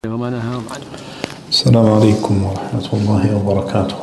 وما نهاهم عنه. السلام عليكم ورحمة الله وبركاته.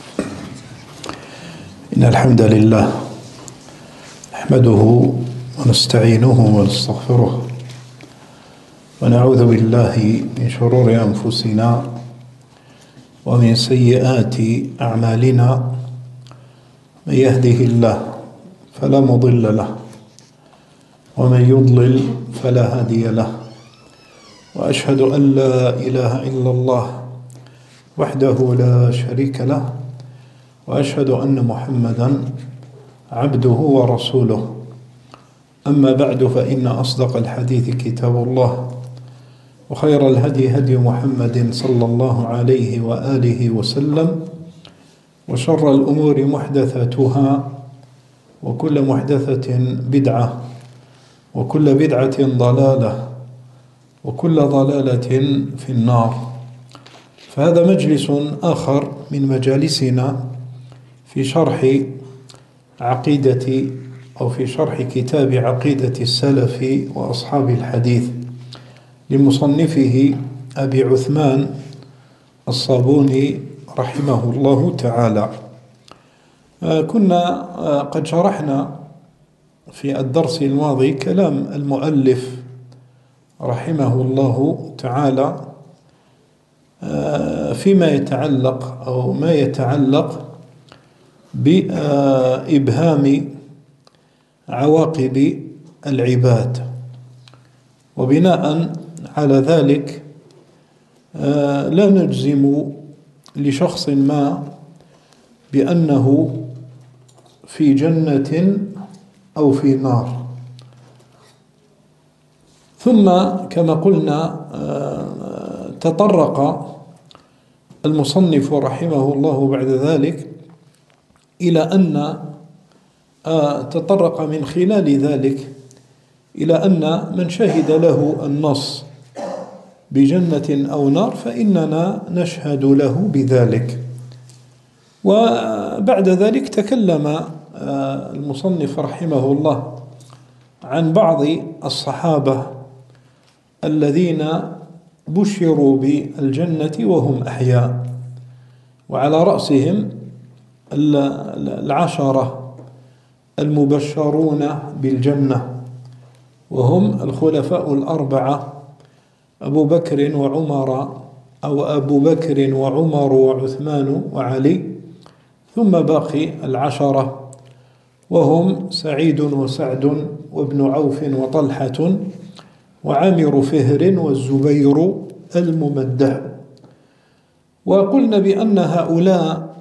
إن الحمد لله نحمده ونستعينه ونستغفره ونعوذ بالله من شرور أنفسنا ومن سيئات أعمالنا. من يهده الله فلا مضل له ومن يضلل فلا هادي له، وأشهد أن لا إله إلا الله وحده لا شريك له، وأشهد أن محمدا عبده ورسوله. أما بعد، فإن أصدق الحديث كتاب الله، وخير الهدي هدي محمد صلى الله عليه وآله وسلم، وشر الأمور محدثاتها، وكل محدثة بدعة، وكل بدعة ضلالة، وكل ضلالة في النار. فهذا مجلس آخر من مجالسنا في شرح عقيدة أو في شرح كتاب عقيدة السلف وأصحاب الحديث لمصنفه أبي عثمان الصابوني رحمه الله تعالى. كنا قد شرحنا في الدرس الماضي كلام المؤلف رحمه الله تعالى فيما يتعلق أو ما يتعلق بإبهام عواقب العباد، وبناء على ذلك لا نجزم لشخص ما بأنه في جنة أو في نار. ثم كما قلنا تطرق المصنف رحمه الله بعد ذلك إلى أن تطرق من خلال ذلك إلى أن من شهد له النص بجنة أو نار فإننا نشهد له بذلك. وبعد ذلك تكلم المصنف رحمه الله عن بعض الصحابة الذين بشروا بالجنة وهم أحياء، وعلى رأسهم العشرة المبشرون بالجنة، وهم الخلفاء الأربعة أبو بكر وعمر وعثمان وعلي، ثم باقي العشرة وهم سعيد وسعد وابن عوف وطلحة وعامر فهر والزبير الممدح. وقلنا بأن هؤلاء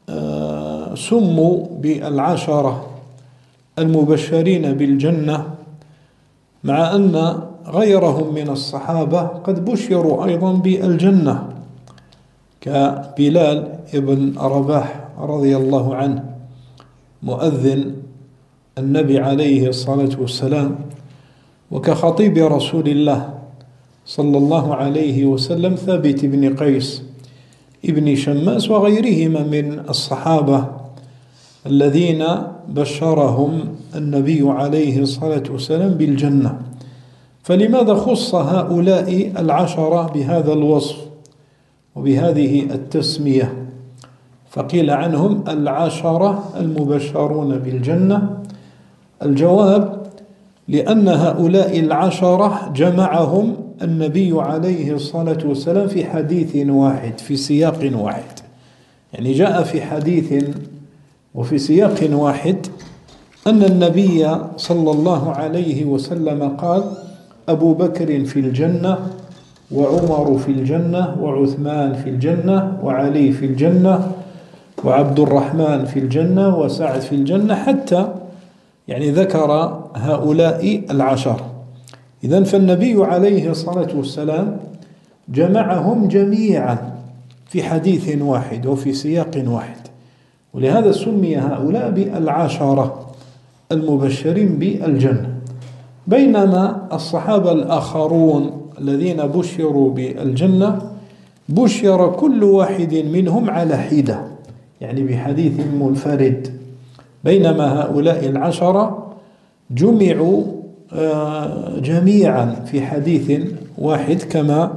سموا بالعشرة المبشرين بالجنة، مع أن غيرهم من الصحابة قد بشروا أيضا بالجنة، كبلال ابن رباح رضي الله عنه مؤذن النبي عليه الصلاة والسلام، وكخطيب رسول الله صلى الله عليه وسلم ثابت بن قيس ابن شماس وغيرهما من الصحابة الذين بشرهم النبي عليه الصلاة والسلام بالجنة. فلماذا خص هؤلاء العشرة بهذا الوصف وبهذه التسمية؟ فقيل عنهم العشرة المبشرون بالجنة. الجواب: لأن هؤلاء العشرة جمعهم النبي عليه الصلاة والسلام في حديث واحد في سياق واحد، يعني جاء في حديث وفي سياق واحد أن النبي صلى الله عليه وسلم قال: أبو بكر في الجنة، وعمر في الجنة، وعثمان في الجنة، وعلي في الجنة، وعبد الرحمن في الجنة، وسعد في الجنة، حتى يعني ذكر هؤلاء العشر. إذن فالنبي عليه الصلاة والسلام جمعهم جميعا في حديث واحد وفي سياق واحد، ولهذا سمي هؤلاء بالعشرة المبشرين بالجنة. بينما الصحابة الآخرون الذين بشروا بالجنة بشر كل واحد منهم على حدة، يعني بحديث منفرد، بينما هؤلاء العشرة جمعوا جميعا في حديث واحد كما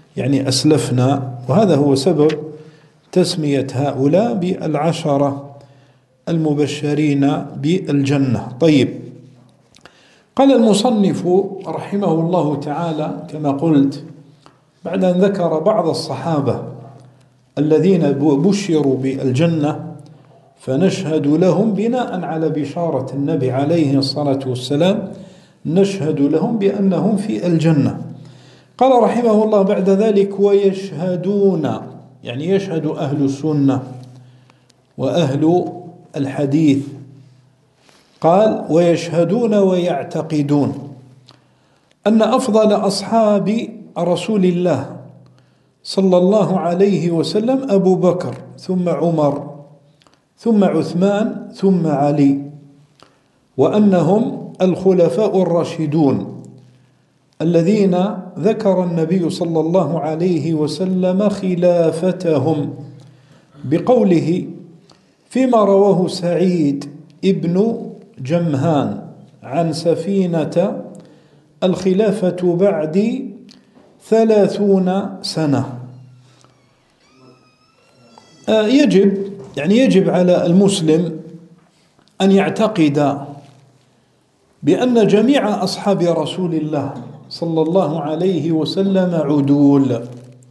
يعني أسلفنا، وهذا هو سبب تسمية هؤلاء بالعشرة المبشرين بالجنة. طيب، قال المصنف رحمه الله تعالى كما قلت بعد أن ذكر بعض الصحابة الذين بشروا بالجنة، فنشهد لهم بناء على بشارة النبي عليه الصلاة والسلام، نشهد لهم بأنهم في الجنة. قال رحمه الله بعد ذلك: ويشهدون، يعني يشهد أهل السنة وأهل الحديث. قال: ويشهدون ويعتقدون أن أفضل أصحاب رسول الله صلى الله عليه وسلم أبو بكر، ثم عمر، ثم عثمان، ثم علي، وأنهم الخلفاء الراشدون الذين ذكر النبي صلى الله عليه وسلم خلافتهم بقوله فيما رواه سعيد ابن جمهان عن سفينة: الخلافة بعدي 30 سنة. يجب على المسلم أن يعتقد بأن جميع أصحاب رسول الله صلى الله عليه وسلم عدول.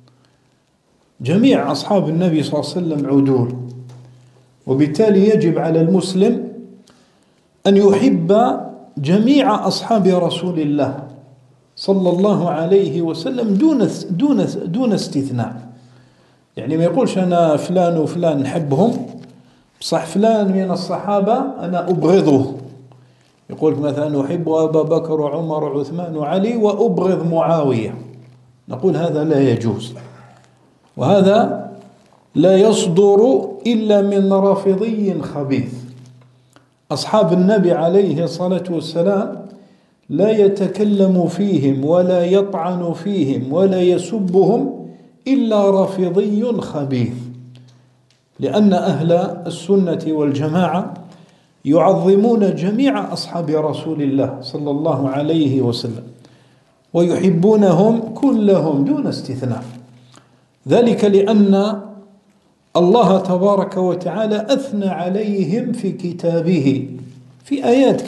جميع أصحاب النبي صلى الله عليه وسلم عدول، وبالتالي يجب على المسلم أن يحب جميع أصحاب رسول الله صلى الله عليه وسلم دون استثناء. يعني ما يقولش أنا فلان وفلان نحبهم، بصح فلان من الصحابة أنا أبغضه. يقول مثلا: أحب أبا بكر وعمر وعثمان وعلي وأبغض معاوية. نقول هذا لا يجوز، وهذا لا يصدر إلا من رافضي خبيث. أصحاب النبي عليه الصلاة والسلام لا يتكلم فيهم ولا يطعن فيهم ولا يسبهم إلا رافضي خبيث، لأن أهل السنة والجماعة يعظمون جميع أصحاب رسول الله صلى الله عليه وسلم ويحبونهم كلهم دون استثناء. ذلك لأن الله تبارك وتعالى أثنى عليهم في كتابه في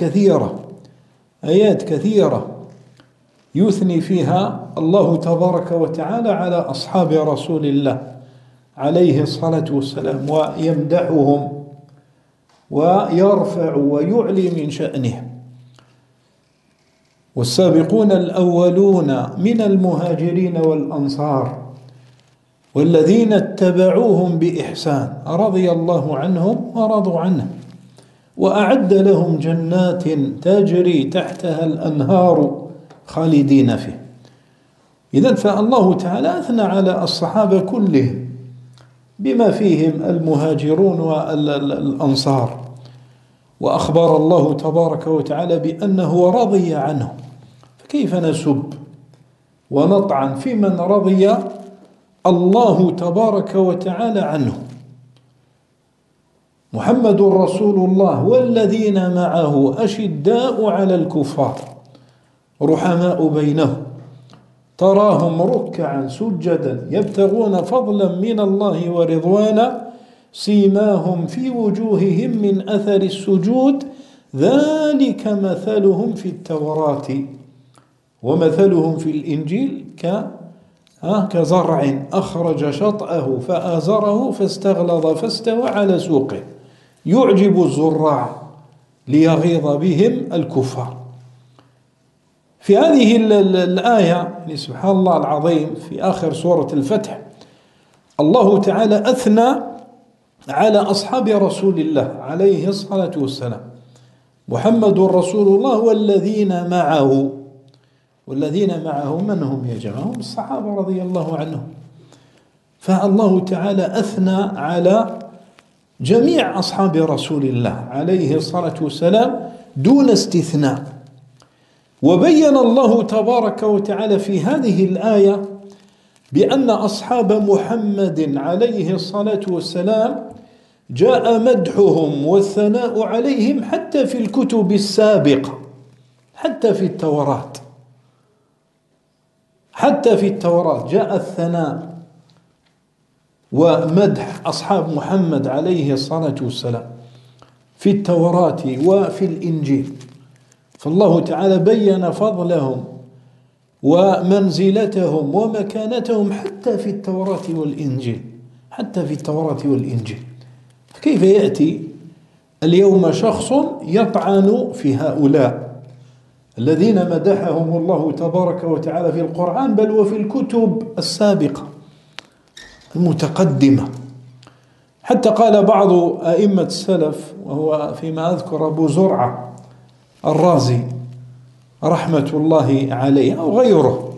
آيات كثيرة يثني فيها الله تبارك وتعالى على أصحاب رسول الله عليه الصلاة والسلام، ويمدحهم ويرفع ويعلي من شأنهم. والسابقون الأولون من المهاجرين والأنصار والذين اتبعوهم بإحسان رضي الله عنهم ورضوا عنه وأعد لهم جنات تجري تحتها الأنهار خالدين فيه. إذن فالله تعالى أثنى على الصحابة كلهم بما فيهم المهاجرون والأنصار، وأخبر الله تبارك وتعالى بأنه رضي عنهم، فكيف نسب ونطعن في من رضي الله تبارك وتعالى عنه؟ محمد رسول الله والذين معه أشداء على الكفار رحماء بينهم تراهم ركعا سجدا يبتغون فضلا من الله ورضوانا سيماهم في وجوههم من أثر السجود ذلك مثلهم في التوراة ومثلهم في الإنجيل كزرع أخرج شطأه فآزره فاستغلظ فاستوى على سوقه يعجب الزراع ليغيظ بهم الكفار. في هذه الآية سبحان الله العظيم في آخر سورة الفتح الله تعالى أثنى على أصحاب رسول الله عليه الصلاة والسلام محمد رسول الله والذين معه. والذين معه من هم يا جماعة؟ هم الصحابة رضي الله عنهم. فالله تعالى أثنى على جميع أصحاب رسول الله عليه الصلاة والسلام دون استثناء. وبين الله تبارك وتعالى في هذه الآية بأن أصحاب محمد عليه الصلاة والسلام جاء مدحهم والثناء عليهم حتى في الكتب السابقة، حتى في التوراة، حتى في التوراة جاء الثناء ومدح أصحاب محمد عليه الصلاة والسلام في التوراة وفي الإنجيل. فالله تعالى بين فضلهم ومنزلتهم ومكانتهم حتى في التوراة والإنجيل، حتى في التوراة والإنجيل. فكيف يأتي اليوم شخص يطعن في هؤلاء الذين مدحهم الله تبارك وتعالى في القرآن بل وفي الكتب السابقة المتقدمة؟ حتى قال بعض أئمة السلف، وهو فيما أذكر أبو زرعة الرازي رحمة الله عليه أو غيره،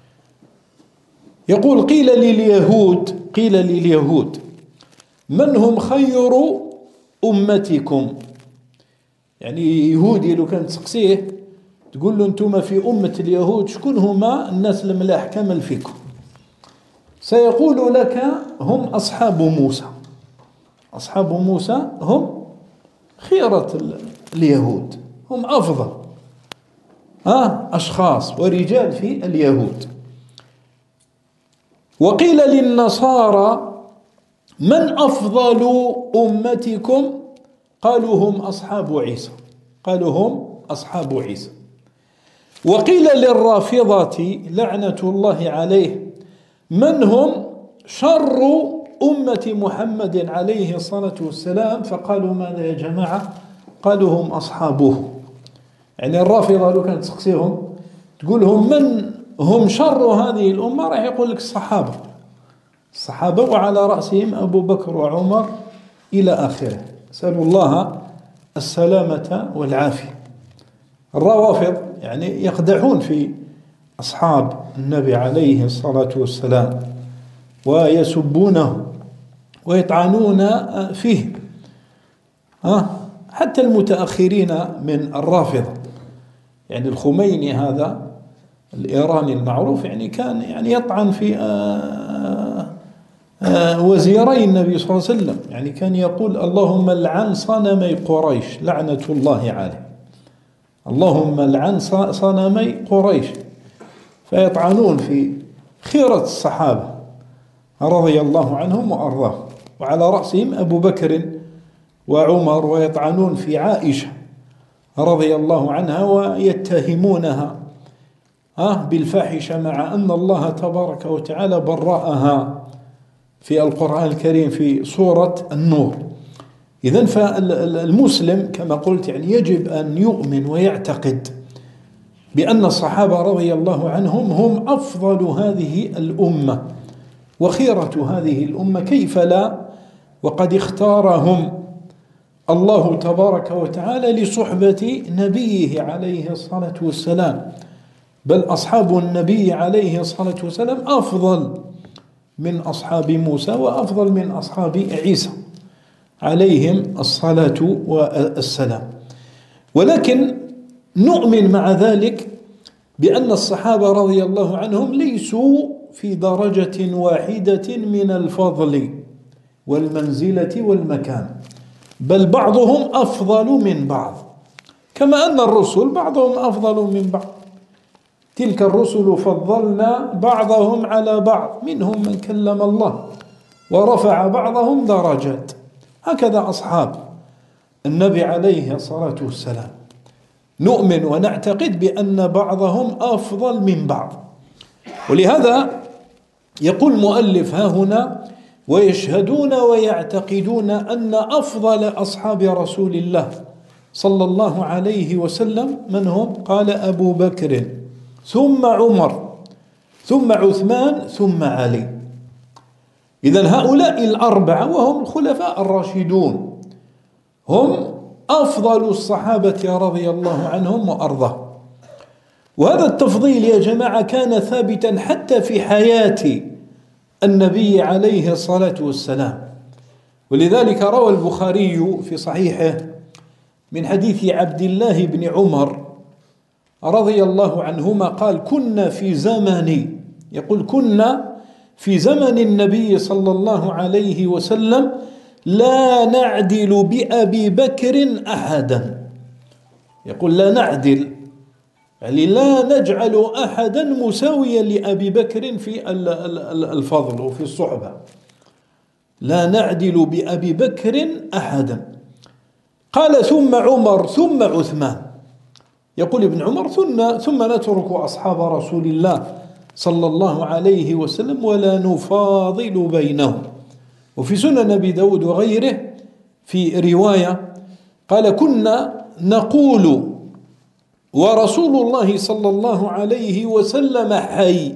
يقول: قيل لليهود من هم خير أمتكم؟ يعني يهودي لو كان تسقسيه تقول له أنتم في أمة اليهود شكون هما الناس الملاح كامل فيكم؟ سيقول لك: هم أصحاب موسى. أصحاب موسى هم خيرة اليهود، هم أفضل أشخاص ورجال في اليهود. وقيل للنصارى من أفضل أمتكم؟ قالوا هم أصحاب عيسى، قالوا هم أصحاب عيسى. وقيل للرافضة لعنة الله عليه من هم شر أمة محمد عليه الصلاة والسلام؟ فقالوا ماذا يا جماعة؟ قالوا هم أصحابه. يعني الرافضة لو كانت تسقسيهم تقول لهم من هم شر هذه الأمة، راح يقول لك الصحابة وعلى رأسهم أبو بكر وعمر إلى آخره. نسأل الله السلامة والعافية. الروافض يعني يقدحون في أصحاب النبي عليه الصلاة والسلام ويسبونه ويطعنون فيه، حتى المتأخرين من الرافضة. يعني الخميني هذا الإيراني المعروف يعني كان يعني يطعن في وزيري النبي صلى الله عليه وسلم، يعني كان يقول: اللهم لعن صنمي قريش لعنة الله عليه، اللهم لعن صنمي قريش. فيطعنون في خيرة الصحابة رضي الله عنهم وأرضاهم، وعلى رأسهم أبو بكر وعمر، ويطعنون في عائشة رضي الله عنها ويتهمونها بالفاحشة، مع أن الله تبارك وتعالى برأها في القرآن الكريم في سورة النور. إذن فالمسلم كما قلت يعني يجب أن يؤمن ويعتقد بأن الصحابة رضي الله عنهم هم أفضل هذه الأمة وخيرة هذه الأمة، كيف لا، وقد اختارهم الله تبارك وتعالى لصحبة نبيه عليه الصلاة والسلام. بل أصحاب النبي عليه الصلاة والسلام أفضل من أصحاب موسى وأفضل من أصحاب عيسى عليهم الصلاة والسلام. ولكن نؤمن مع ذلك بأن الصحابة رضي الله عنهم ليسوا في درجة واحدة من الفضل والمنزلة والمكان، بل بعضهم أفضل من بعض، كما أن الرسل بعضهم أفضل من بعض. تلك الرسل فضلنا بعضهم على بعض، منهم من كلم الله ورفع بعضهم درجات. هكذا أصحاب النبي عليه الصلاة والسلام نؤمن ونعتقد بأن بعضهم أفضل من بعض. ولهذا يقول المؤلف ها هنا: ويشهدون ويعتقدون أن أفضل أصحاب رسول الله صلى الله عليه وسلم من هم؟ قال: أبو بكر ثم عمر ثم عثمان ثم علي. إذن هؤلاء الأربعة وهم الخلفاء الراشدون هم أفضل الصحابة رضي الله عنهم وأرضاهم. وهذا التفضيل يا جماعة كان ثابتا حتى في حياة النبي عليه الصلاة والسلام. ولذلك روى البخاري في صحيحه من حديث عبد الله بن عمر رضي الله عنهما قال: كنا في زمن النبي صلى الله عليه وسلم لا نعدل بأبي بكر أحدا. يقول لا نعدل يعني لا نجعل أحدا مساويا لأبي بكر في الفضل وفي الصحبة، لا نعدل بأبي بكر أحدا. قال ثم عمر ثم عثمان. يقول ابن عمر ثم نترك أصحاب رسول الله صلى الله عليه وسلم ولا نفاضل بينهم. وفي سنن أبي داود وغيره في رواية قال كنا نقول ورسول الله صلى الله عليه وسلم حي،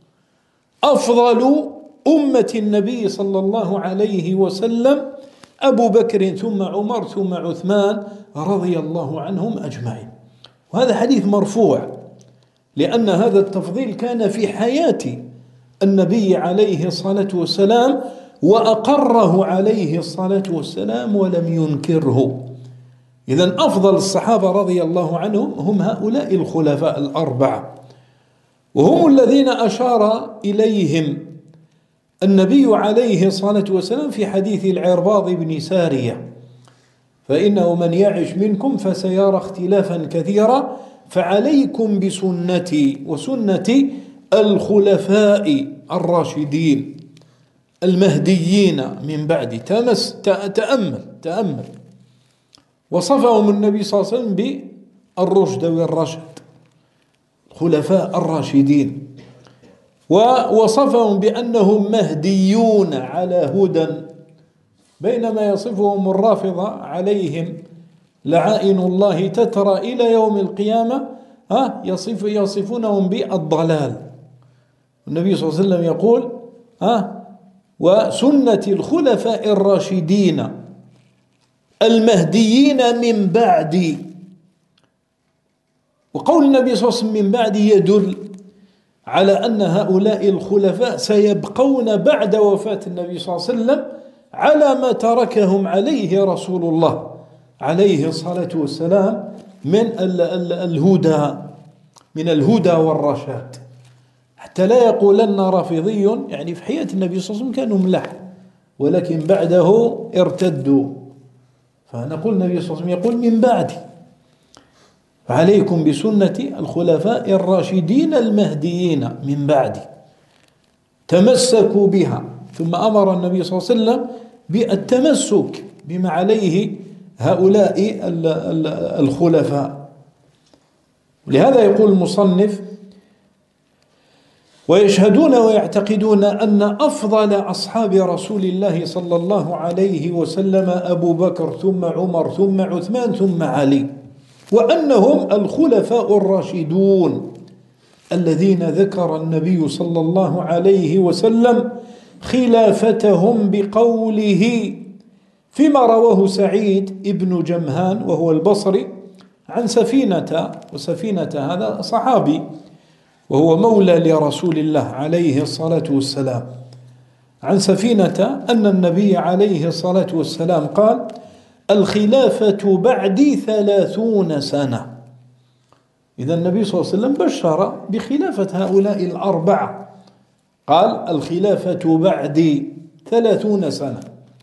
أفضل أمة النبي صلى الله عليه وسلم أبو بكر ثم عمر ثم عثمان رضي الله عنهم أجمعين. وهذا حديث مرفوع، لأن هذا التفضيل كان في حياة النبي عليه الصلاة والسلام، وأقره عليه الصلاة والسلام ولم ينكره. إذن أفضل الصحابة رضي الله عنهم هم هؤلاء الخلفاء الأربعة، وهم الذين أشار إليهم النبي عليه الصلاة والسلام في حديث العرباض بن سارية: فإنه من يعش منكم فسيرى اختلافا كثيرا فعليكم بسنتي وسنة الخلفاء الراشدين المهديين من بعد. تأمل وصفهم النبي صلى الله عليه وسلم بالرشد والرشد، الخلفاء الراشدين، ووصفهم بأنهم مهديون على هدى، بينما يصفهم الرافضة عليهم لعائن الله تترى إلى يوم القيامة يصفونهم بالضلال. النبي صلى الله عليه وسلم يقول وسنة الخلفاء الراشدين المهديين من بعدي. وقول النبي صلى الله عليه وسلم من بعدي يدل على أن هؤلاء الخلفاء سيبقون بعد وفاة النبي صلى الله عليه وسلم على ما تركهم عليه رسول الله عليه الصلاة والسلام من الهدى والرشاد، حتى لا يقولن رافضي يعني في حياة النبي صلى الله عليه وسلم كانوا ملح ولكن بعده ارتدوا. فنقول النبي صلى الله عليه وسلم يقول من بعدي، فعليكم بسنة الخلفاء الراشدين المهديين من بعدي تمسكوا بها. ثم أمر النبي صلى الله عليه وسلم بالتمسك بما عليه هؤلاء الخلفاء. لهذا يقول المصنف: ويشهدون ويعتقدون أن أفضل أصحاب رسول الله صلى الله عليه وسلم أبو بكر ثم عمر ثم عثمان ثم علي، وأنهم الخلفاء الراشدون الذين ذكر النبي صلى الله عليه وسلم خلافتهم بقوله فيما رواه سعيد ابن جمهان وهو البصري عن سفينة، وسفينة هذا صحابي وهو مولى لرسول الله عليه الصلاة والسلام، عن سفينة أن النبي عليه الصلاة والسلام قال: الخلافة بعدي 30 سنة. إذا النبي صلى الله عليه وسلم بشر بخلافة هؤلاء الأربعة، قال: الخلافة بعدي 30 سنة.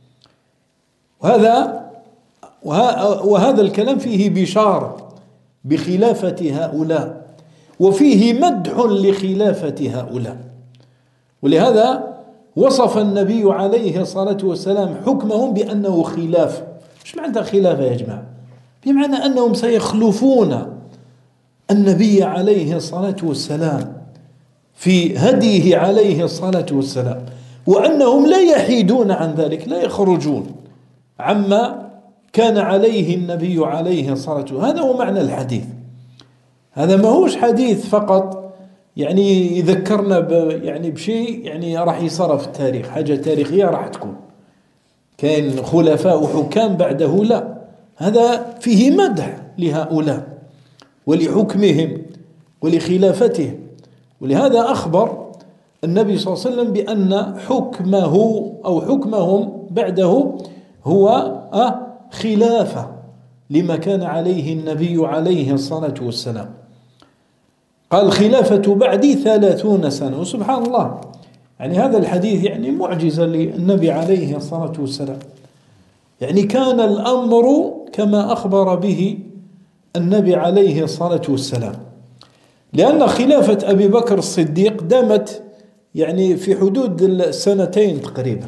وهذا الكلام فيه بشارة بخلافة هؤلاء، وفيه مدح لخلافة هؤلاء. ولهذا وصف النبي عليه الصلاة والسلام حكمهم بأنه خلافة. مش معنى خلافة يا جماعة؟ بمعنى أنهم سيخلفون النبي عليه الصلاة والسلام في هديه عليه الصلاة والسلام، وأنهم لا يحيدون عن ذلك، لا يخرجون عما كان عليه النبي عليه الصلاة والسلام. هذا هو معنى الحديث. هذا ما هوش حديث فقط يعني يذكرنا يعني بشيء يعني راح يصير في التاريخ، حاجة تاريخية راح تكون كان خلفاء وحكام بعده، لا، هذا فيه مدح لهؤلاء ولحكمهم ولخلافتهم. ولهذا أخبر النبي صلى الله عليه وسلم بأن حكمه أو حكمهم بعده هو خلافة لما كان عليه النبي عليه الصلاة والسلام. قال: خلافة بعدي 30 سنة. وسبحان الله، يعني هذا الحديث يعني معجزة للنبي عليه الصلاة والسلام. يعني كان الأمر كما أخبر به النبي عليه الصلاة والسلام. لأن خلافة أبي بكر الصديق دامت يعني في حدود السنتين تقريبا.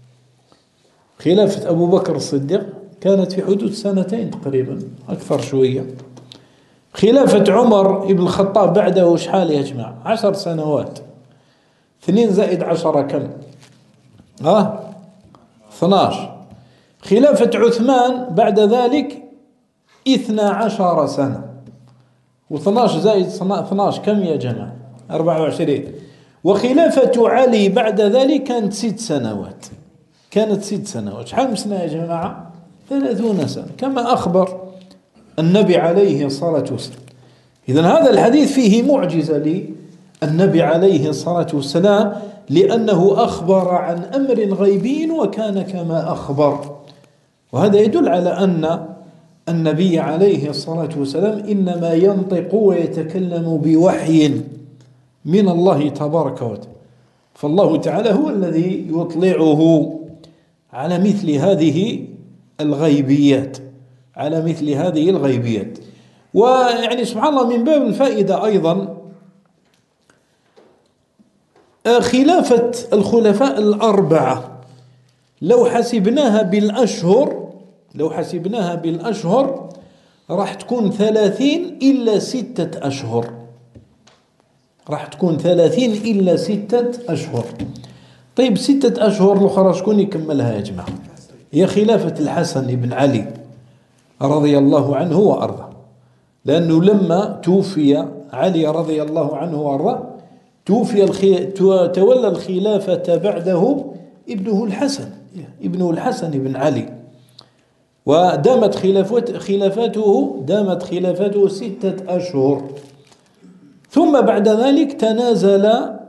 خلافة أبو بكر الصديق كانت في حدود سنتين تقريبا، أكثر شوية. خلافة عمر بن الخطاب بعده شحال يا جماعة؟ 10 سنوات. 2 زائد 10 كم؟ 12. خلافة عثمان بعد ذلك 12 سنة. و12 زائد 12 كم يا جماعة؟ 24. وخلافة علي بعد ذلك كانت 6 سنوات. كانت 6 سنوات. شحال من سنة يا جماعة؟ 30 سنة كما أخبر النبي عليه الصلاة والسلام. إذن هذا الحديث فيه معجزة للنبي عليه الصلاة والسلام، لأنه أخبر عن أمر غيبي وكان كما أخبر. وهذا يدل على أن النبي عليه الصلاة والسلام إنما ينطق ويتكلم بوحي من الله تبارك وتعالى، فالله تعالى هو الذي يطلعه على مثل هذه الغيبيات، على مثل هذه الغيبيات. ويعني سبحان الله من باب الفائدة أيضا خلافة الخلفاء الأربعة لو حسبناها بالأشهر راح تكون 30 إلا 6 أشهر. راح تكون 30 إلا 6 أشهر. طيب 6 أشهر الأخرى شكون يكملها يا جماعة؟ هي خلافة الحسن بن علي رضي الله عنه وأرضاه، لأنه لما توفي علي رضي الله عنه وأرضاه تولى الخلافة بعده ابنه الحسن بن علي، ودامت خلافته 6 أشهر. ثم بعد ذلك تنازل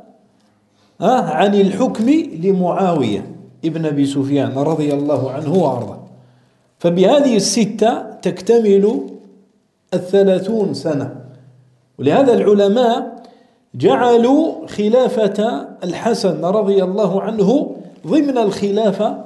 عن الحكم لمعاوية ابن أبي سفيان رضي الله عنه وأرضاه. فبهذه 6 تكتمل 30 سنة. ولهذا العلماء جعلوا خلافة الحسن رضي الله عنه ضمن الخلافة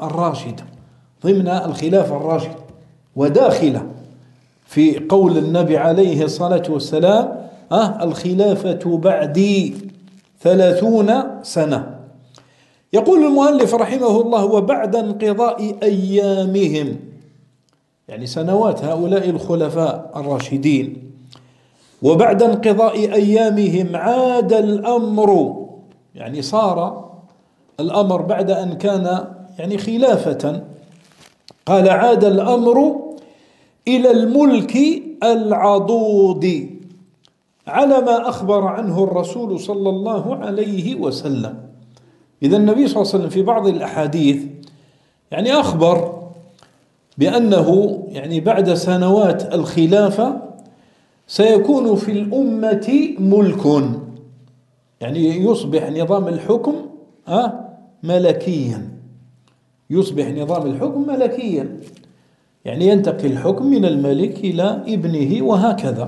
الراشدة، وداخلة في قول النبي عليه الصلاة والسلام الخلافة بعدي 30 سنة. يقول المؤلف رحمه الله: وبعد انقضاء أيامهم، يعني سنوات هؤلاء الخلفاء الراشدين، وبعد انقضاء أيامهم عاد الأمر، يعني صار الأمر بعد أن كان يعني خلافة، قال عاد الأمر إلى الملك العضوض على ما أخبر عنه الرسول صلى الله عليه وسلم. إذا النبي صلى الله عليه وسلم في بعض الأحاديث يعني أخبر بأنه يعني بعد سنوات الخلافة سيكون في الأمة ملك، يعني يصبح نظام الحكم ملكيا، يصبح نظام الحكم ملكيا، يعني ينتقل الحكم من الملك إلى ابنه وهكذا.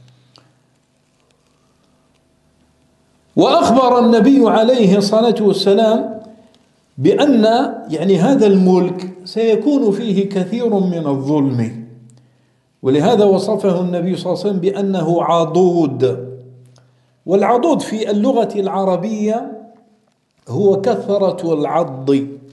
وأخبر النبي عليه الصلاة والسلام بأن يعني هذا الملك سيكون فيه كثير من الظلم، ولهذا وصفه النبي صلى الله عليه وسلم بأنه عضوض. والعضوض في اللغة العربية هو كثرة العض.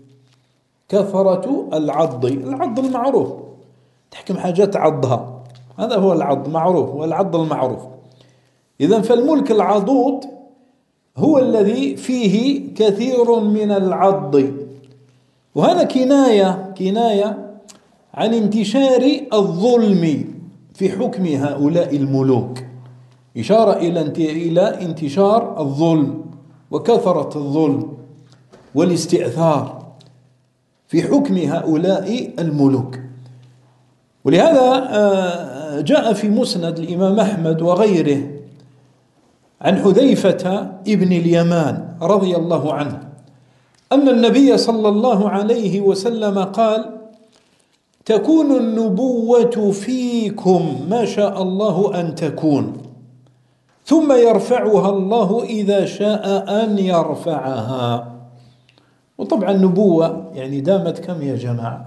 العض المعروف، تحكم حاجات عضها، هذا هو العض معروف، والعض المعروف. إذن فالملك العضوض هو الذي فيه كثير من العض، وهذا كناية عن انتشار الظلم في حكم هؤلاء الملوك، إشارة إلى انتشار الظلم وكثرة الظلم والاستئثار في حكم هؤلاء الملوك. ولهذا جاء في مسند الإمام أحمد وغيره عن حذيفة ابن اليمان رضي الله عنه أن النبي صلى الله عليه وسلم قال: تكون النبوة فيكم ما شاء الله أن تكون، ثم يرفعها الله إذا شاء أن يرفعها. وطبعا النبوة يعني دامت كم يا جماعة؟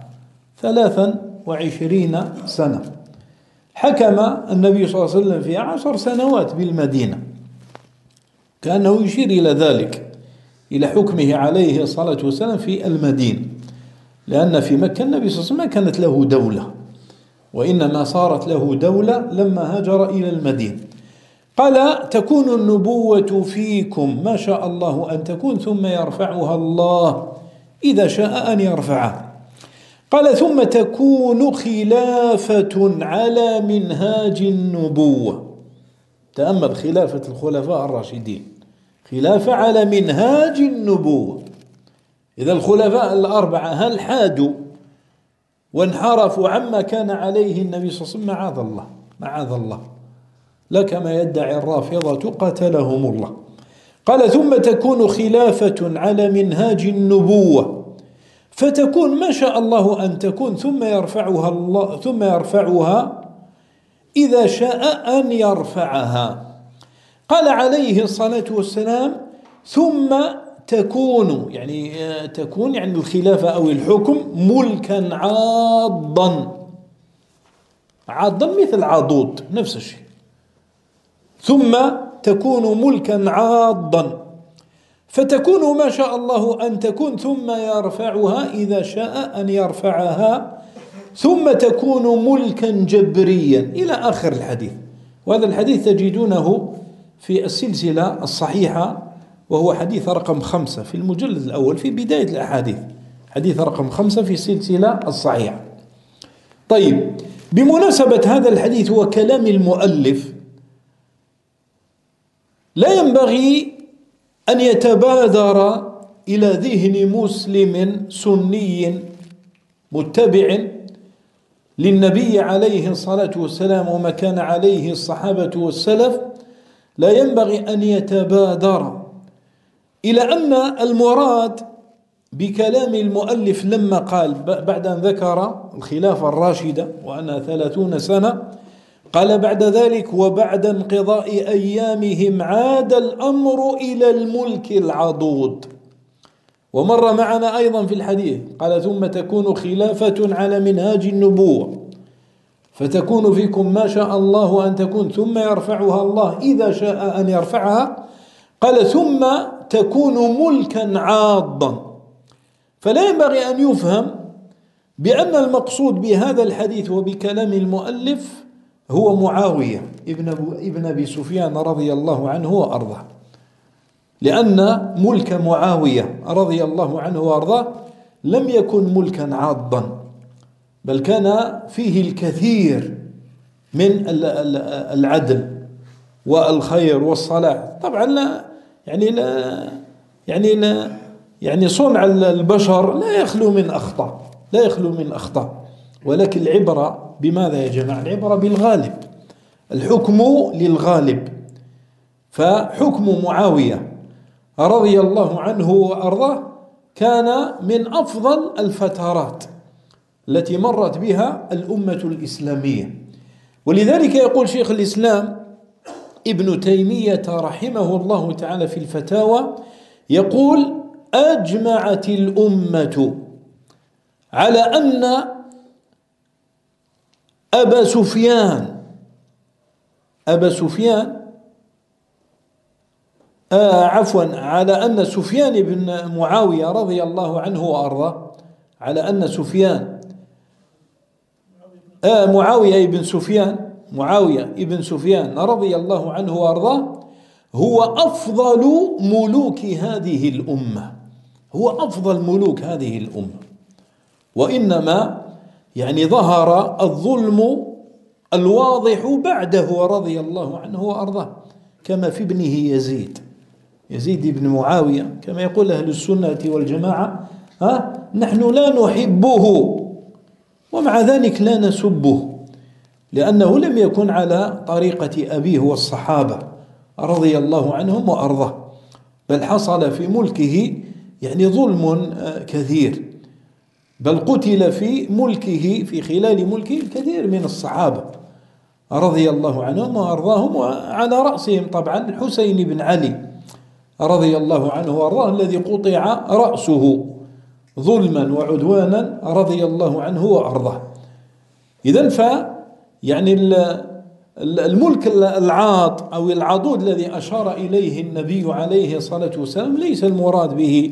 23 سنة. حكم النبي صلى الله عليه وسلم فيها 10 سنوات بالمدينة، كأنه يشير إلى ذلك، إلى حكمه عليه الصلاة والسلام في المدينة، لأن في مكة النبي صلى الله عليه وسلم ما كانت له دولة، وإنما صارت له دولة لما هاجر إلى المدينة. قال تكون النبوة فيكم ما شاء الله أن تكون ثم يرفعها الله إذا شاء أن يرفعها. قال ثم تكون خلافة على منهاج النبوة. تأمل خلافة الخلفاء الراشدين، خلافة على منهاج النبوة. إذا الخلفاء الأربعة هل حادوا وانحرفوا عما كان عليه النبي صلى الله عليه وسلم؟ معاذ الله، معاذ الله، لا كما يدعي الرافضة قتلهم الله. قال ثم تكون خلافة على منهاج النبوة فتكون ما شاء الله أن تكون ثم يرفعها الله، ثم يرفعها إذا شاء أن يرفعها. قال عليه الصلاة والسلام ثم تكون، يعني تكون يعني الخلافة أو الحكم ملكا عاضا، عاضا مثل عضوض نفس الشيء، ثم تكون ملكا عاضا فتكون ما شاء الله أن تكون ثم يرفعها إذا شاء أن يرفعها، ثم تكون ملكا جبريا إلى آخر الحديث. وهذا الحديث تجدونه في السلسلة الصحيحة، وهو حديث رقم 5 في المجلد الأول في بداية الأحاديث، حديث رقم 5 في السلسلة الصحيحة. طيب، بمناسبة هذا الحديث وكلام المؤلف، لا ينبغي أن يتبادر إلى ذهن مسلم سني متبع للنبي عليه الصلاة والسلام وما كان عليه الصحابة والسلف، لا ينبغي أن يتبادر إلى أن المراد بكلام المؤلف لما قال بعد أن ذكر الخلافة الراشدة وأنها 30 سنة، قال بعد ذلك وبعد انقضاء أيامهم عاد الأمر إلى الملك العضوض. ومر معنا أيضا في الحديث قال ثم تكون خلافة على منهاج النبوة فتكون فيكم ما شاء الله أن تكون ثم يرفعها الله إذا شاء أن يرفعها. قال ثم تكون ملكا عاضا. فلا ينبغي أن يفهم بأن المقصود بهذا الحديث وبكلام المؤلف هو معاوية ابن أبي سفيان رضي الله عنه وأرضاه، لأن ملك معاوية رضي الله عنه وأرضاه لم يكن ملكا عاضا، بل كان فيه الكثير من العدل والخير والصلاح. طبعا لا يعني صنع البشر لا يخلو من أخطاء، لا يخلو من أخطاء، ولكن العبرة بماذا يا جماعة؟ العبرة بالغالب، الحكم للغالب. فحكم معاوية رضي الله عنه وأرضاه كان من أفضل الفترات التي مرت بها الأمة الإسلامية. ولذلك يقول شيخ الإسلام ابن تيمية رحمه الله تعالى في الفتاوى، يقول أجمعت الأمة على أن أبا سفيان على أن سفيان بن معاوية رضي الله عنه وأرضاه، على أن معاوية بن سفيان رضي الله عنه وأرضاه هو أفضل ملوك هذه الأمة، هو أفضل ملوك هذه الأمة. وإنما يعني ظهر الظلم الواضح بعده رضي الله عنه وأرضاه، كما في ابنه يزيد بن معاوية، كما يقول أهل السنة والجماعة نحن لا نحبه ومع ذلك لا نسبه، لأنه لم يكن على طريقة أبيه والصحابة رضي الله عنهم وأرضاه، بل حصل في ملكه يعني ظلم كثير، بل قتل في ملكه في خلال ملكه الكثير من الصحابة رضي الله عنهم وأرضاهم، وعلى رأسهم طبعا الحسين بن علي رضي الله عنه وأرضاه الذي قطع رأسه ظلما وعدوانا رضي الله عنه وأرضاه. إذن يعني الملك العاط أو العضود الذي أشار إليه النبي عليه الصلاة والسلام ليس المراد به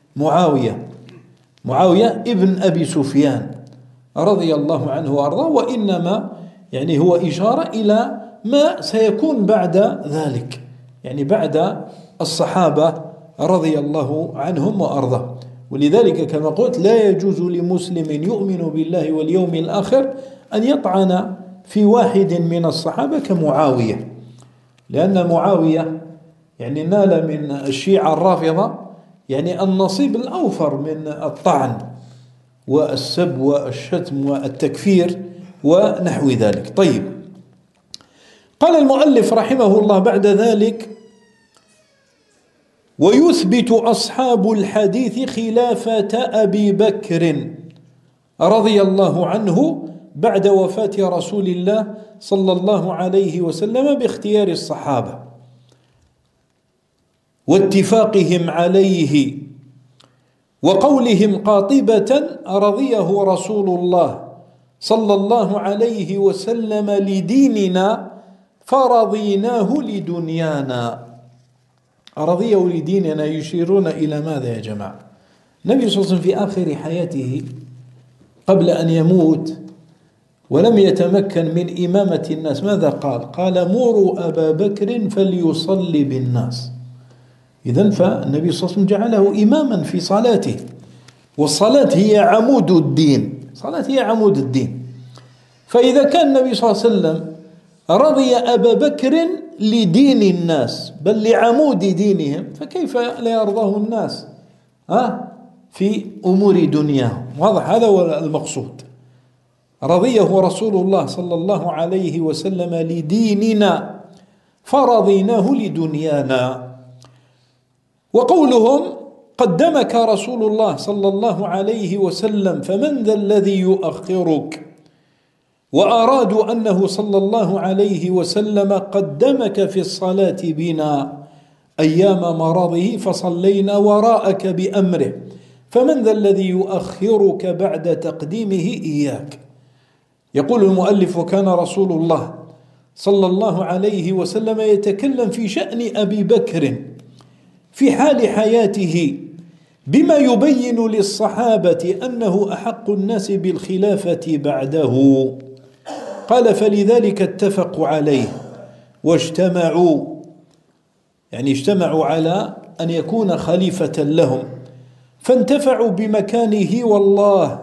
معاوية ابن أبي سفيان رضي الله عنه وأرضاه، وإنما يعني هو إشارة إلى ما سيكون بعد ذلك، يعني بعد الصحابة رضي الله عنهم وأرضاه. ولذلك كما قلت لا يجوز لمسلم يؤمن بالله واليوم الآخر أن يطعن في واحد من الصحابة كمعاوية، لأن معاوية يعني نال من الشيعة الرافضة يعني النصيب الأوفر من الطعن والسب والشتم والتكفير ونحو ذلك. طيب، قال المؤلف رحمه الله بعد ذلك: ويثبت أصحاب الحديث خلافة أبي بكر رضي الله عنه بعد وفاة رسول الله صلى الله عليه وسلم باختيار الصحابة واتفاقهم عليه وقولهم قاطبة رضيه رسول الله صلى الله عليه وسلم لديننا فرضيناه لدنيانا. رضيه لديننا يشيرون إلى ماذا يا جماعة؟ النبي صلى الله عليه وسلم في آخر حياته قبل أن يموت ولم يتمكن من إمامة الناس ماذا قال؟ قال: مروا أبا بكر فليصلي بالناس. إذن فالنبي صلى الله عليه وسلم جعله إماما في صلاته، والصلاة هي عمود الدين، صلاة هي عمود الدين. فإذا كان النبي صلى الله عليه وسلم رضي أبا بكر لدين الناس بل لعمود دينهم، فكيف لا يرضاه الناس في أمور دنياهم؟ واضح؟ هذا هو المقصود. رضيه رسول الله صلى الله عليه وسلم لديننا فرضيناه لدنيانا. وقولهم قدمك رسول الله صلى الله عليه وسلم فمن ذا الذي يؤخرك، وأرادوا أنه صلى الله عليه وسلم قدمك في الصلاة بنا أيام مرضه فصلينا وراءك بأمره، فمن ذا الذي يؤخرك بعد تقديمه إياك. يقول المؤلف: وكان رسول الله صلى الله عليه وسلم يتكلم في شأن أبي بكر في حال حياته بما يبين للصحابة أنه أحق الناس بالخلافة بعده. قال: فلذلك اتفقوا عليه واجتمعوا، يعني اجتمعوا على أن يكون خليفة لهم، فانتفعوا بمكانه والله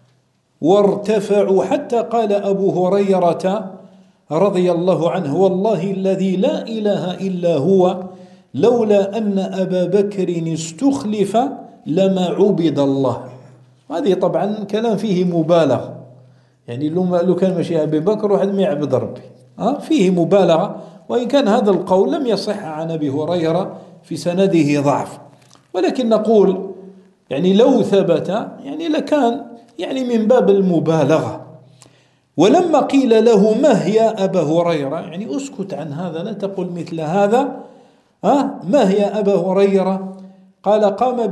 وارتفعوا، حتى قال أبو هريرة رضي الله عنه: والله الذي لا إله إلا هو لولا أن أبا بكر استخلف لما عبد الله. هذه طبعا كلام فيه مبالغة، يعني لو كان ماشي أبي بكر واحد ما يعبد ربي، فيه مبالغة، وإن كان هذا القول لم يصح عن أبي هريرة في سنده ضعف، ولكن نقول يعني لو ثبت يعني لكان يعني من باب المبالغة. ولما قيل له: ما هي أبا هريرة؟ يعني أسكت عن هذا، لا تقل مثل هذا، ما هي أبا هريرة؟ قال: قام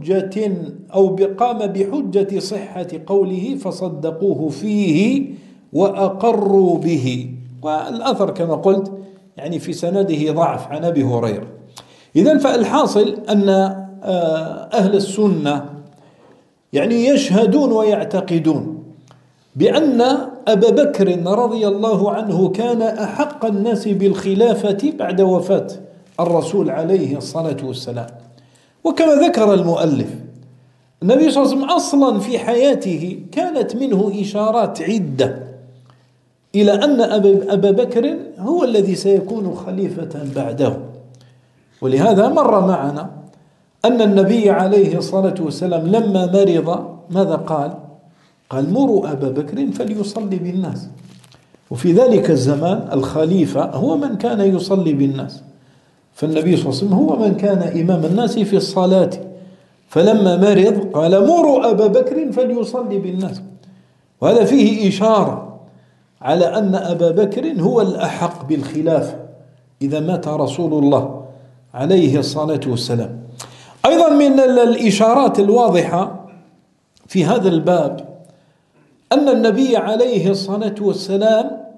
بحجة صحة قوله فصدقوه فيه وأقروا به. والأثر كما قلت يعني في سنده ضعف عن أبي هريرة. إذن فالحاصل أن أهل السنة يعني يشهدون ويعتقدون بأن أبا بكر رضي الله عنه كان أحق الناس بالخلافة بعد وفاة الرسول عليه الصلاة والسلام. وكما ذكر المؤلف النبي صلى الله عليه وسلم أصلا في حياته كانت منه إشارات عدة إلى أن أبا بكر هو الذي سيكون خليفة بعده. ولهذا مر معنا أن النبي عليه الصلاة والسلام لما مرض ماذا قال؟ قال: مروا أبا بكر فليصلي بالناس. وفي ذلك الزمان الخليفة هو من كان يصلي بالناس، فالنبي صلى الله عليه وسلم هو من كان إمام الناس في الصلاة، فلما مرض قال: مروا أبا بكر فليصلي بالناس. وهذا فيه إشارة على أن أبا بكر هو الأحق بالخلافة إذا مات رسول الله عليه الصلاة والسلام. أيضا من الإشارات الواضحة في هذا الباب أن النبي عليه الصلاة والسلام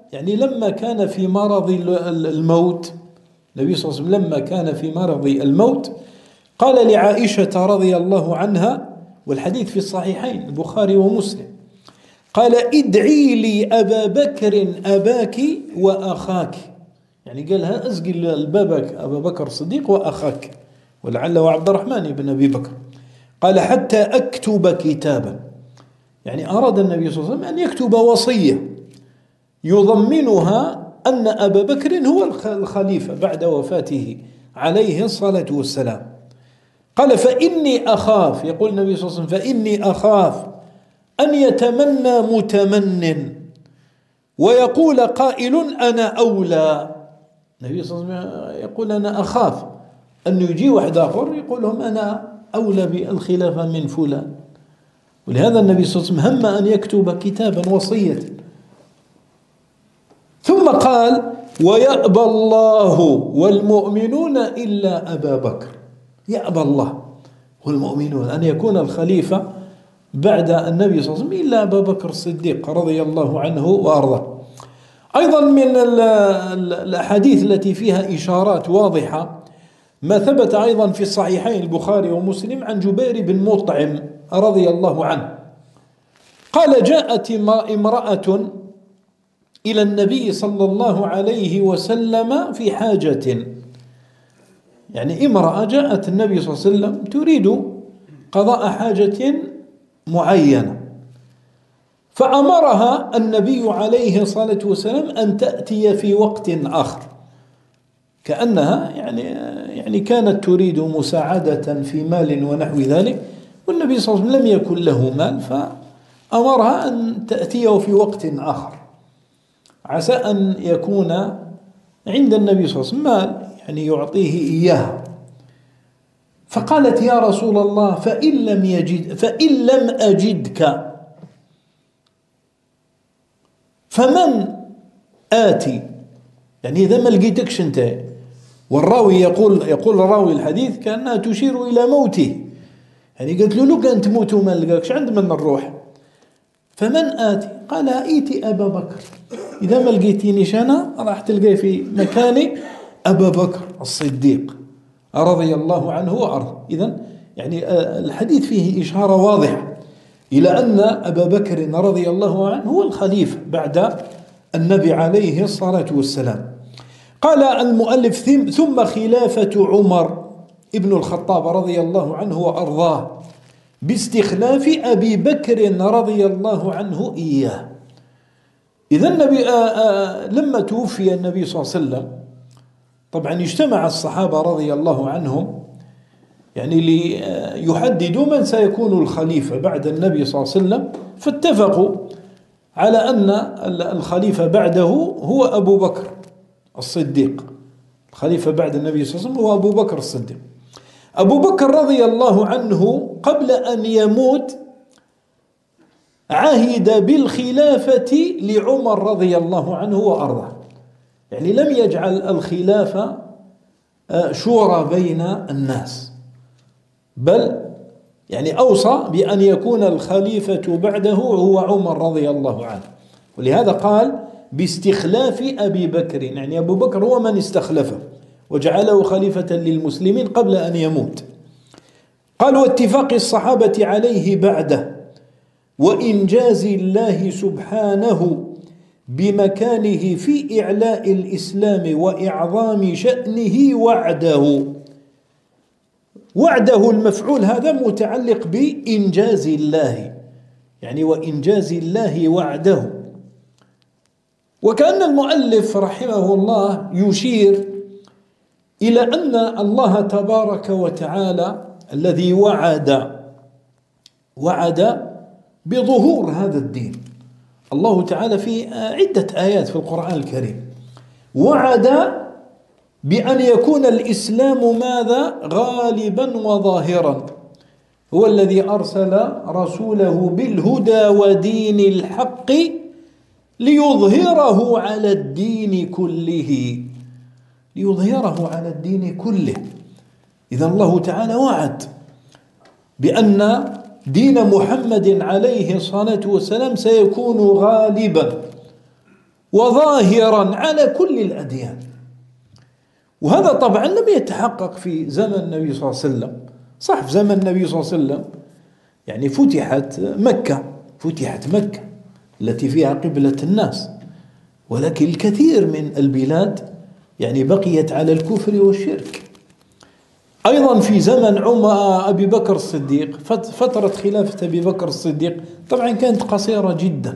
يعني لما كان في مرض الموت، النبي صلى الله عليه وسلم لما كان في مرض الموت قال لعائشة رضي الله عنها، والحديث في الصحيحين البخاري ومسلم، قال ادعي لي أبا بكر أباك وأخاك، يعني قالها أسقي البابك أبا بكر الصديق وأخاك، ولعله عبد الرحمن بن أبي بكر. قال حتى أكتب كتابا، يعني أراد النبي صلى الله عليه وسلم أن يكتب وصية يضمنها أن أبا بكر هو الخليفة بعد وفاته عليه الصلاة والسلام. قال فإني أخاف، يقول النبي صلى الله عليه وسلم فإني أخاف أن يتمنى متمن ويقول قائل أنا أولى. النبي صلى الله عليه وسلم يقول أنا أخاف أن يجي واحد آخر يقول لهم أنا أولى بالخلافة من فلان. ولهذا النبي صلى الله عليه وسلم هم أن يكتب كتابا وصية. ثم قال ويأبى الله والمؤمنون إلا أبا بكر، يأبى الله والمؤمنون أن يكون الخليفة بعد النبي صلى الله عليه وسلم إلا أبا بكر الصديق رضي الله عنه وأرضاه. أيضا من الأحاديث التي فيها إشارات واضحة ما ثبت أيضا في الصحيحين البخاري ومسلم عن جبير بن مطعم رضي الله عنه قال جاءت امرأة إلى النبي صلى الله عليه وسلم في حاجة، يعني امرأة جاءت النبي صلى الله عليه وسلم تريد قضاء حاجة معينة، فأمرها النبي عليه الصلاة والسلام أن تأتي في وقت آخر، كأنها يعني كانت تريد مساعدة في مال ونحو ذلك، والنبي صلى الله عليه وسلم لم يكن له مال، فأمرها أن تأتيه في وقت آخر عسى أن يكون عند النبي صلى الله عليه وسلم مال يعني يعطيه إياه. فقالت يا رسول الله فإن لم أجدك فمن آتي، يعني إذا ما لقيتكش أنت. والراوي يقول راوي الحديث كأنها تشير إلى موته، يعني قالت له لو كان تموت وما لقاكش عند من نروح، فمن آتي؟ قال ائتي أبا بكر، إذا ما لقيتينيش أنا راح تلقي في مكاني أبا بكر الصديق رضي الله عنه وأرضاه. إذن يعني الحديث فيه إشارة واضحة إلى أن أبا بكر رضي الله عنه هو الخليفة بعد النبي عليه الصلاة والسلام. قال المؤلف ثم خلافة عمر ابن الخطاب رضي الله عنه وأرضاه باستخلاف أبي بكر رضي الله عنه إياه. إذا النبي لما توفي النبي صلى الله عليه وسلم طبعا اجتمع الصحابة رضي الله عنهم يعني ليحددوا من سيكون الخليفة بعد النبي صلى الله عليه وسلم، فاتفقوا على أن الخليفة بعده هو أبو بكر الصديق. الخليفة بعد النبي صلى الله عليه وسلم هو أبو بكر الصديق. أبو بكر رضي الله عنه قبل أن يموت عهد بالخلافة لعمر رضي الله عنه وأرضاه، يعني لم يجعل الخلافة شورى بين الناس، بل يعني أوصى بأن يكون الخليفة بعده هو عمر رضي الله عنه. ولهذا قال باستخلاف أبي بكر، يعني أبو بكر هو من استخلفه وجعله خليفة للمسلمين قبل أن يموت. قال واتفاق الصحابة عليه بعده، وإنجاز الله سبحانه بمكانه في إعلاء الإسلام وإعظام شأنه وعده المفعول هذا متعلق بإنجاز الله، يعني وإنجاز الله وعده. وكأن المؤلف رحمه الله يشير إلى أن الله تبارك وتعالى الذي وعد بظهور هذا الدين، الله تعالى في عدة آيات في القرآن الكريم وعد بأن يكون الإسلام ماذا؟ غالبا وظاهرا. هو الذي أرسل رسوله بالهدى ودين الحق ليظهره على الدين كله. إذا الله تعالى وعد بأن دين محمد عليه الصلاة والسلام سيكون غالبا، وظاهرا على كل الأديان. وهذا طبعا لم يتحقق في زمن النبي صلى الله عليه وسلم. صح، في زمن النبي صلى الله عليه وسلم يعني فتحت مكة التي فيها قبلة الناس، ولكن الكثير من البلاد يعني بقيت على الكفر والشرك. أيضا في زمن أبي بكر الصديق، فترة خلافة أبي بكر الصديق طبعا كانت قصيرة جدا،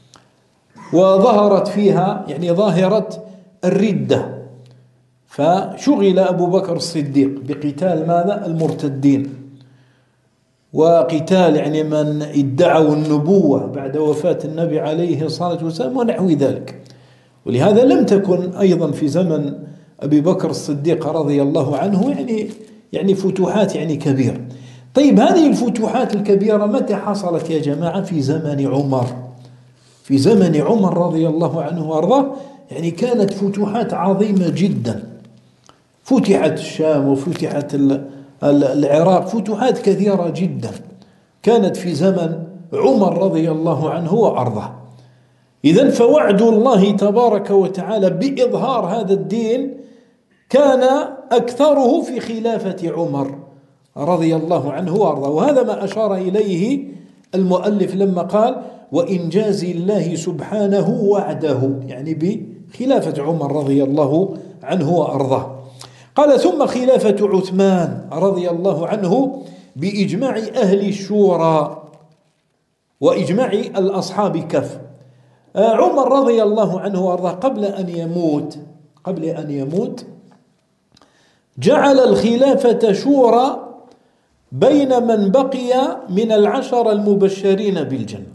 وظهرت فيها يعني ظاهرة الردة، فشغل أبو بكر الصديق بقتال ماذا؟ المرتدين، وقتال يعني من ادعوا النبوة بعد وفاة النبي عليه الصلاة والسلام ونحو ذلك. ولهذا لم تكن أيضا في زمن أبي بكر الصديق رضي الله عنه يعني فتوحات يعني كبيرة. طيب، هذه الفتوحات الكبيرة متى حصلت يا جماعة؟ في زمن عمر. في زمن عمر رضي الله عنه وارضاه يعني كانت فتوحات عظيمة جدا، فتحت الشام وفتحت العراق، فتوحات كثيرة جدا كانت في زمن عمر رضي الله عنه وارضاه. إذن فوعد الله تبارك وتعالى بإظهار هذا الدين كان أكثره في خلافة عمر رضي الله عنه وارضاه، وهذا ما أشار إليه المؤلف لما قال وإنجاز الله سبحانه وعده، يعني بخلافة عمر رضي الله عنه وارضاه. قال ثم خلافة عثمان رضي الله عنه بإجماع أهل الشورى وإجماع الأصحاب كف. عمر رضي الله عنه وارضاه قبل أن يموت جعل الخلافة شورى بين من بقي من العشر المبشرين بالجنة.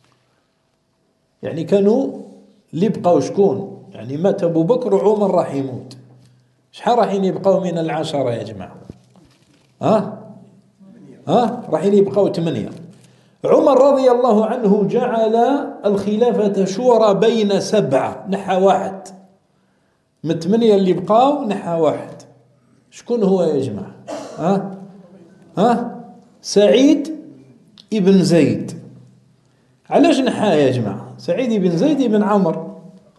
يعني كانوا اللي بقوا شكون؟ يعني مات أبو بكر وعمر راح يموت، شحال راح يبقوا من العشرة يا جماعة؟ راح يبقوا 8. عمر رضي الله عنه جعل الخلافة شورى بين 7، نحى 1 من 8 اللي بقاو، نحى 1. شكون هو يا جماعة؟ سعيد ابن زيد. علاش نحاه يا جماعة سعيد ابن زيد ابن عمر؟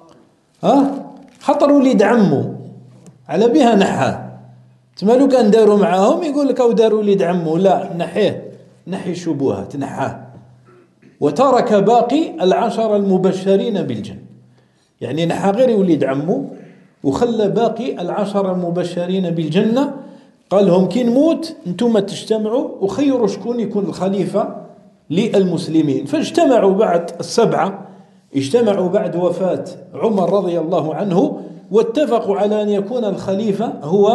خطر وليد عمه، على بها نحاه. تما لو كان داروا معاهم يقول لك او داروا وليد عمه، لا، نحي الشبهات، نحاه. وترك باقي العشر المبشرين بالجنة، يعني نحى غير وليد عمه وخلى باقي العشر المبشرين بالجنة. قال لهم كي نموت انتم تجتمعوا وخيروا شكون يكون الخليفة للمسلمين. فاجتمعوا بعد 7، اجتمعوا بعد وفاة عمر رضي الله عنه واتفقوا على أن يكون الخليفة هو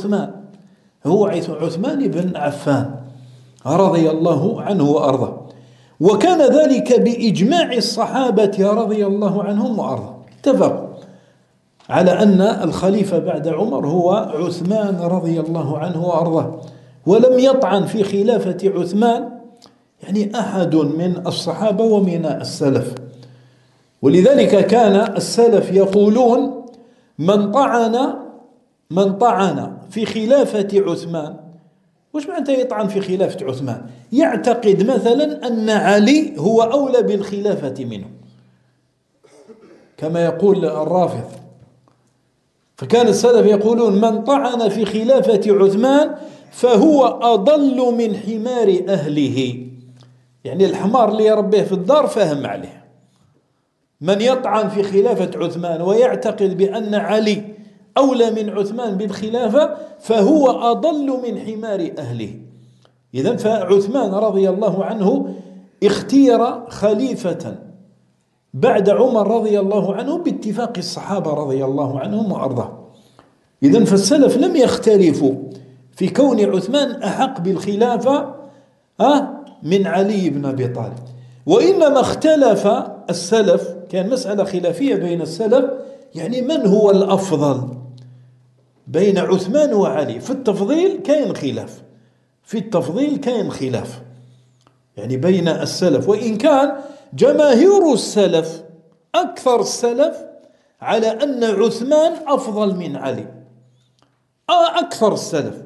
عثمان بن عفان رضي الله عنه وأرضاه. وكان ذلك بإجماع الصحابة رضي الله عنهم وأرضاه، اتفقوا على أن الخليفة بعد عمر هو عثمان رضي الله عنه وأرضاه. ولم يطعن في خلافة عثمان يعني أحد من الصحابة ومن السلف. ولذلك كان السلف يقولون من طعن في خلافة عثمان. وش معنى يطعن في خلافة عثمان؟ يعتقد مثلا أن علي هو أولى بالخلافة منه، كما يقول الرافض. فكان السلف يقولون من طعن في خلافة عثمان فهو أضل من حمار أهله، يعني الحمار اللي يربيه في الدار فهم عليه. من يطعن في خلافة عثمان ويعتقد بأن علي أولى من عثمان بالخلافة فهو أضل من حمار أهله. إذن فعثمان رضي الله عنه اختير خليفة بعد عمر رضي الله عنه باتفاق الصحابة رضي الله عنهم وأرضاه. إذن فالسلف لم يختلفوا في كون عثمان أحق بالخلافة من علي بن أبي طالب، وإنما اختلف السلف، كان مسألة خلافية بين السلف، يعني من هو الأفضل بين عثمان وعلي. في التفضيل كاين خلاف يعني بين السلف، وإن كان جماهير السلف أكثر السلف على أن عثمان أفضل من علي، أكثر السلف.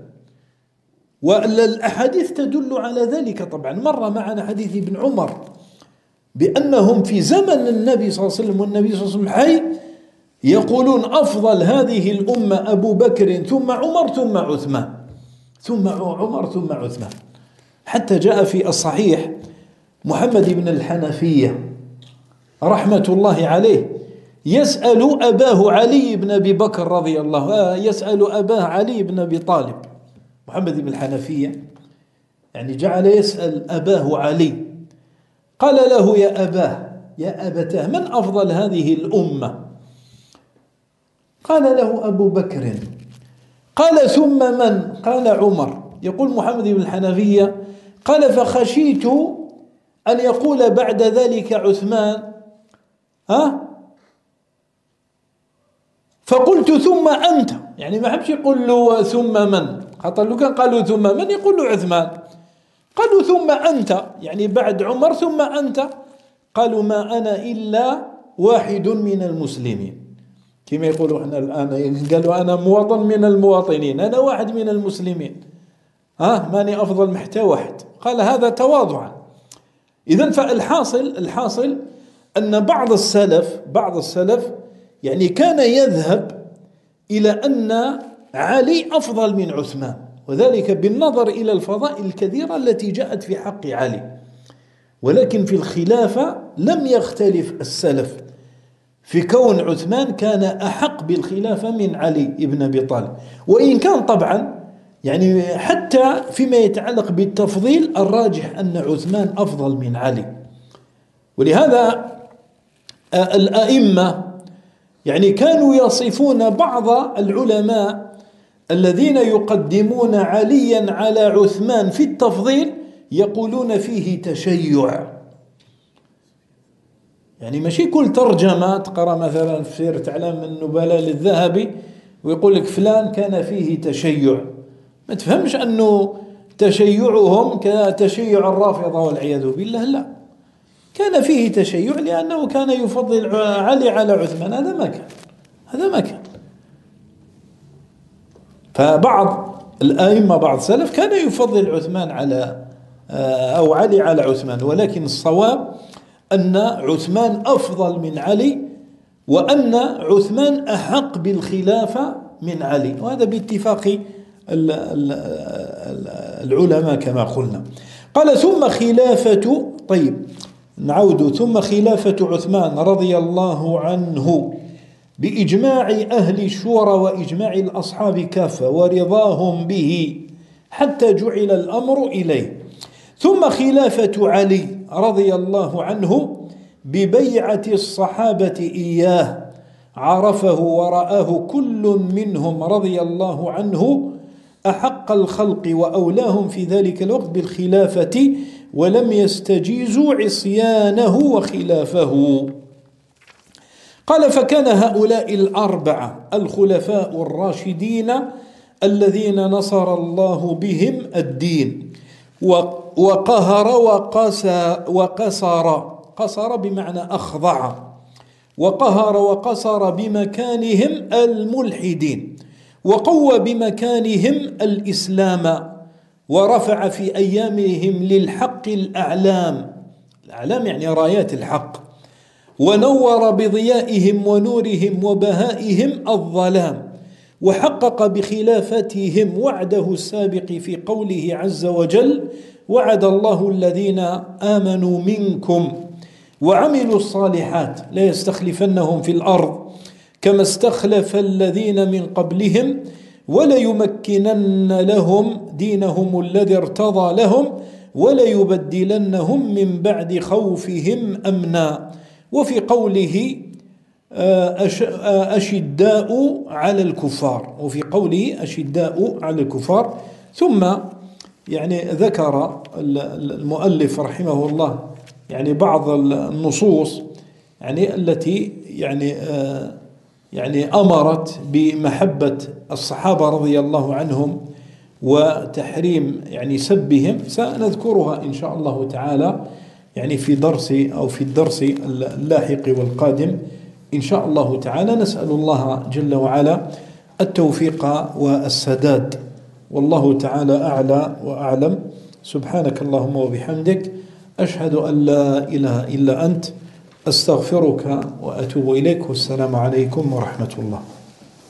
والأحاديث تدل على ذلك. طبعا مر معنا حديث ابن عمر بأنهم في زمن النبي صلى الله عليه وسلم والنبي صلى الله عليه وسلم حي يقولون أفضل هذه الأمة أبو بكر ثم عمر ثم عثمان، ثم عمر ثم عثمان. حتى جاء في الصحيح محمد بن الحنفية رحمة الله عليه يسأل أباه علي بن أبي بكر رضي الله يسأل أباه علي بن أبي طالب. محمد بن الحنفية يعني جعل يسأل أباه علي، قال له يا أباه يا أبتاه من أفضل هذه الأمة؟ قال له أبو بكر. قال ثم من؟ قال عمر. يقول محمد بن الحنفية قال فخشيت أن يقول بعد ذلك عثمان فقلت ثم أنت، يعني ما حبش يقول له ثم من، خاطر لو كان قالوا ثم من يقول له عثمان، قالوا ثم أنت يعني بعد عمر ثم أنت. قالوا ما أنا إلا واحد من المسلمين، كما يقولوا احنا الآن، قالوا أنا مواطن من المواطنين، أنا واحد من المسلمين، ماني أفضل محتى واحد. قال هذا تواضعا. إذن فالحاصل أن بعض السلف يعني كان يذهب إلى أن علي أفضل من عثمان، وذلك بالنظر إلى الفضائل الكثيرة التي جاءت في حق علي. ولكن في الخلافة لم يختلف السلف في كون عثمان كان أحق بالخلافة من علي بن أبي طالب، وإن كان طبعا يعني حتى فيما يتعلق بالتفضيل الراجح أن عثمان أفضل من علي. ولهذا الأئمة يعني كانوا يصفون بعض العلماء الذين يقدمون عليا على عثمان في التفضيل يقولون فيه تشيع. يعني ماشي كل ترجمة تقرأ مثلا في سيرة أعلام النبلاء للذهبي ويقول لك فلان كان فيه تشيع، ما تفهمش أنه تشيعهم كتشيع الرافضة والعياذ بالله، لا، كان فيه تشيع لأنه كان يفضل علي على عثمان، هذا ما كان. فبعض الآئمة بعض السلف كان يفضل عثمان على أو علي على عثمان، ولكن الصواب أن عثمان أفضل من علي، وأن عثمان أحق بالخلافة من علي، وهذا باتفاق العلماء كما قلنا. قال ثم خلافة، طيب نعود، ثم خلافة عثمان رضي الله عنه بإجماع أهل الشورى وإجماع الأصحاب كافة ورضاهم به حتى جعل الأمر إليه. ثم خلافة علي رضي الله عنه ببيعة الصحابة إياه عرفه ورآه كل منهم رضي الله عنه أحق الخلق وأولاهم في ذلك الوقت بالخلافة، ولم يستجيزوا عصيانه وخلافه. قال فكان هؤلاء الأربعة الخلفاء الراشدين الذين نصر الله بهم الدين وقهر قصر بمعنى أخضع، وقهر وقصر بمكانهم الملحدين، وقوى بمكانهم الإسلام، ورفع في أيامهم للحق الأعلام يعني رايات الحق، ونور بضيائهم ونورهم وبهائهم الظلام، وحقق بخلافتهم وعده السابق في قوله عز وجل وعد الله الذين آمنوا منكم وعملوا الصالحات لا يستخلفنهم في الأرض كما استخلف الذين من قبلهم وليمكنن لهم دينهم الذي ارتضى لهم وليبدلنهم من بعد خوفهم أمنا. وفي قوله أشداء على الكفار، وفي قوله أشداء على الكفار. ثم يعني ذكر المؤلف رحمه الله يعني بعض النصوص يعني التي يعني أمرت بمحبة الصحابة رضي الله عنهم وتحريم يعني سبهم، سنذكرها إن شاء الله تعالى يعني في الدرس اللاحق والقادم إن شاء الله تعالى. نسأل الله جل وعلا التوفيق والسداد، والله تعالى أعلى وأعلم. سبحانك اللهم وبحمدك أشهد أن لا إله إلا أنت، أستغفرك وأتوب إليك، والسلام عليكم ورحمة الله.